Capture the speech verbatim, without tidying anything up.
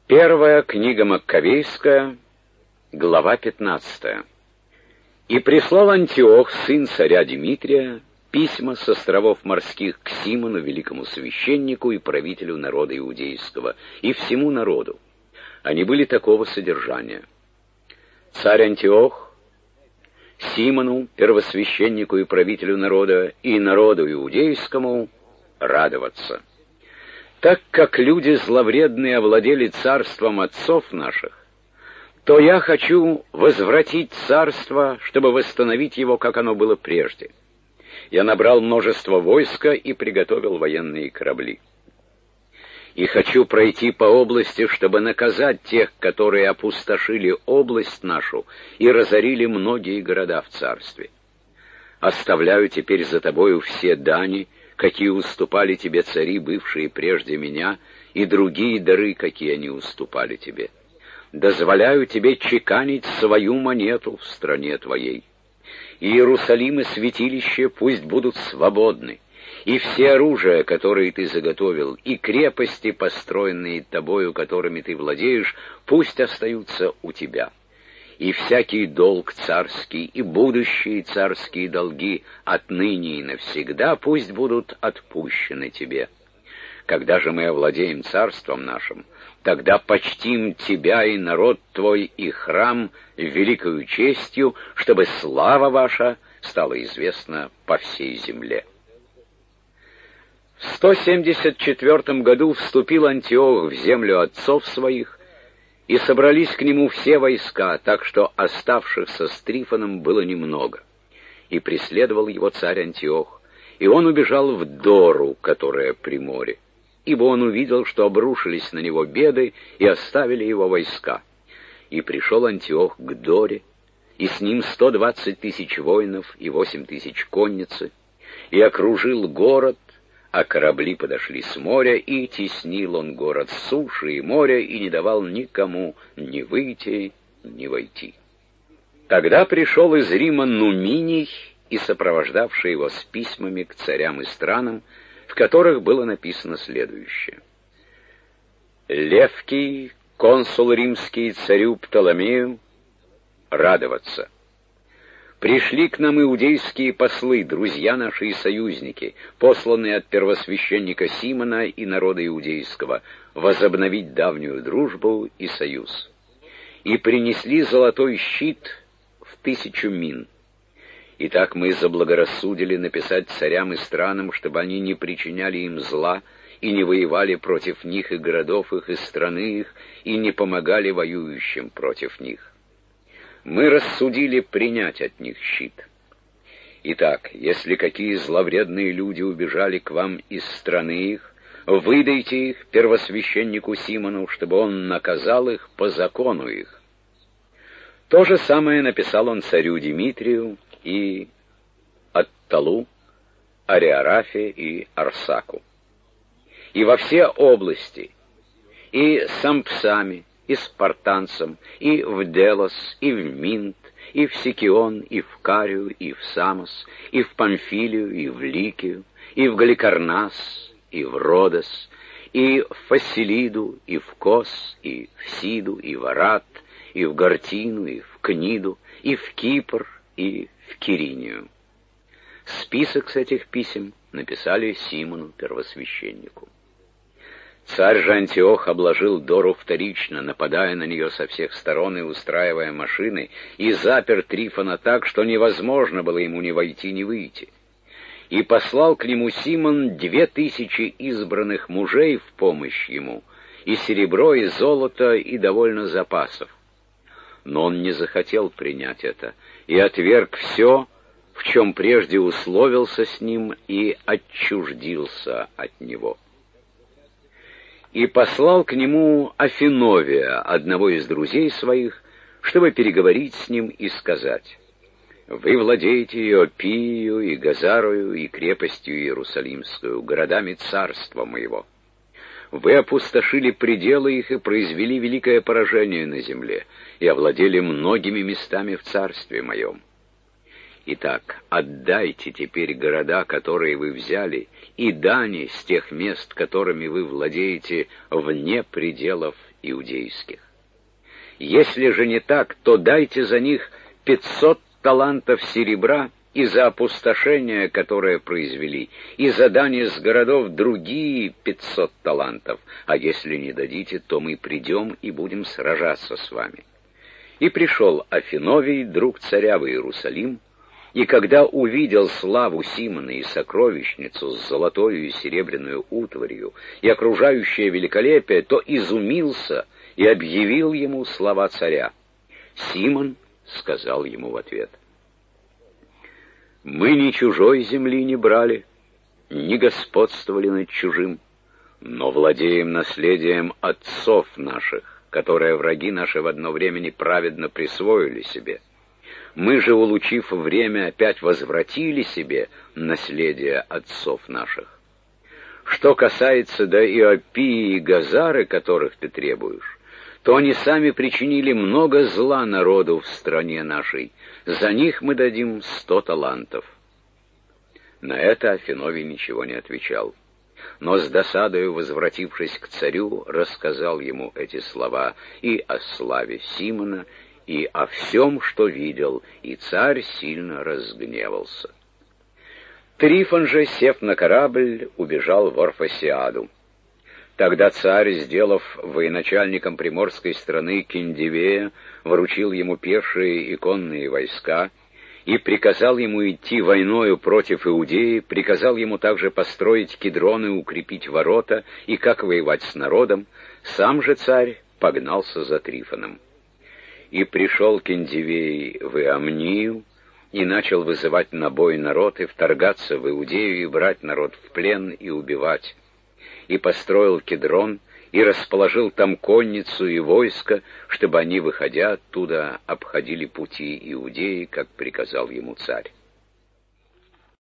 Первая книга Маккавейская, глава пятнадцатая. «И прислал Антиох, сын царя Димитрия, письма с островов морских к Симону, великому священнику и правителю народа иудейского, и всему народу. Они были такого содержания. Царь Антиох, Симону, первосвященнику и правителю народа, и народу иудейскому радоваться. Так как люди зловредные овладели царством отцов наших, то я хочу возвратить царство, чтобы восстановить его, как оно было прежде. Я набрал множество войска и приготовил военные корабли. И хочу пройти по области, чтобы наказать тех, которые опустошили область нашу и разорили многие города в царстве. Оставляю теперь за тобою все дани, какие уступали тебе цари, бывшие прежде меня, и другие дары, какие они уступали тебе. Дозволяю тебе чеканить свою монету в стране твоей. И Иерусалим и святилище пусть будут свободны, и все оружия, которые ты заготовил, и крепости, построенные тобою, которыми ты владеешь, пусть остаются у тебя. И всякий долг царский, и будущие царские долги отныне и навсегда пусть будут отпущены тебе. Когда же мы овладеем царством нашим, тогда почтим тебя и народ твой, и храм великою честью, чтобы слава ваша стала известна по всей земле». В сто семьдесят четвёртом году вступил Антиох в землю отцов своих, и собрались к нему все войска, так что оставшихся с Трифоном было немного. И преследовал его царь Антиох, и он убежал в Дору, которая при море, ибо он увидел, что обрушились на него беды, и оставили его войска. И пришел Антиох к Доре, и с ним сто двадцать тысяч воинов и восемь тысяч конницы, и окружил город, а корабли подошли с моря, и теснил он город с суши и моря, и не давал никому ни выйти, ни войти. Тогда пришел из Рима Нуминий, и сопровождавший его с письмами к царям и странам, в которых было написано следующее. «Левкий, консул римский, царю Птоломею, радоваться. Пришли к нам иудейские послы, друзья наши и союзники, посланные от первосвященника Симона и народа иудейского, возобновить давнюю дружбу и союз. И принесли золотой щит в тысячу мин. Итак, мы заблагорассудили написать царям и странам, чтобы они не причиняли им зла и не воевали против них и городов их, и страны их, и не помогали воюющим против них. Мы рассудили принять от них щит. Итак, если какие зловредные люди убежали к вам из страны их, выдайте их первосвященнику Симону, чтобы он наказал их по закону их». То же самое написал он царю Димитрию и Атталу, Ариарафе и Арсаку. И во все области, и Сампсами, и спартанцам, и в Делос, и в Минт, и в Сикион, и в Карию, и в Самос, и в Памфилию, и в Ликию, и в Галикарнас, и в Родос, и в Фасилиду, и в Кос, и в Сиду, и в Арат, и в Гартину, и в Книду, и в Кипр, и в Киринию. Список с этих писем написали Симону, первосвященнику. Царь же Антиох обложил Дору вторично, нападая на нее со всех сторон и устраивая машины, и запер Трифона так, что невозможно было ему ни войти, ни выйти. И послал к нему Симон две тысячи избранных мужей в помощь ему, и серебро, и золото, и довольно запасов. Но он не захотел принять это, и отверг все, в чем прежде условился с ним, и отчуждился от него. И послал к нему Афиновия, одного из друзей своих, чтобы переговорить с ним и сказать: «Вы владеете Иопию, и Газарою, и крепостью Иерусалимскую, городами царства моего. Вы опустошили пределы их и произвели великое поражение на земле, и овладели многими местами в царстве моем. Итак, отдайте теперь города, которые вы взяли, и дани с тех мест, которыми вы владеете, вне пределов иудейских. Если же не так, то дайте за них пятьсот талантов серебра и за опустошение, которое произвели, и за дани с городов другие пятьсот талантов, а если не дадите, то мы придем и будем сражаться с вами». И пришел Афиновий, друг царя, в Иерусалим, и когда увидел славу Симона и сокровищницу с золотою и серебряную утварью и окружающее великолепие, то изумился и объявил ему слова царя. Симон сказал ему в ответ: «Мы ни чужой земли не брали, ни господствовали над чужим, но владеем наследием отцов наших, которое враги наши в одно время неправедно присвоили себе. Мы же, улучив время, опять возвратили себе наследие отцов наших. Что касается до Иопии и Газары, которых ты требуешь, то они сами причинили много зла народу в стране нашей. За них мы дадим сто талантов». На это Афиновий ничего не отвечал, но с досадою, возвратившись к царю, рассказал ему эти слова и о славе Симона, и о всем, что видел, и царь сильно разгневался. Трифон же, сев на корабль, убежал в Орфосиаду. Тогда царь, сделав военачальником приморской страны Киндивея, вручил ему пешие и конные войска и приказал ему идти войною против Иудеи, приказал ему также построить кедроны, укрепить ворота и как воевать с народом. Сам же царь погнался за Трифоном. И пришел Киндивей в Иамнию, и начал вызывать на бой народ, и вторгаться в Иудею, и брать народ в плен, и убивать. И построил Кедрон, и расположил там конницу и войско, чтобы они, выходя оттуда, обходили пути Иудеи, как приказал ему царь.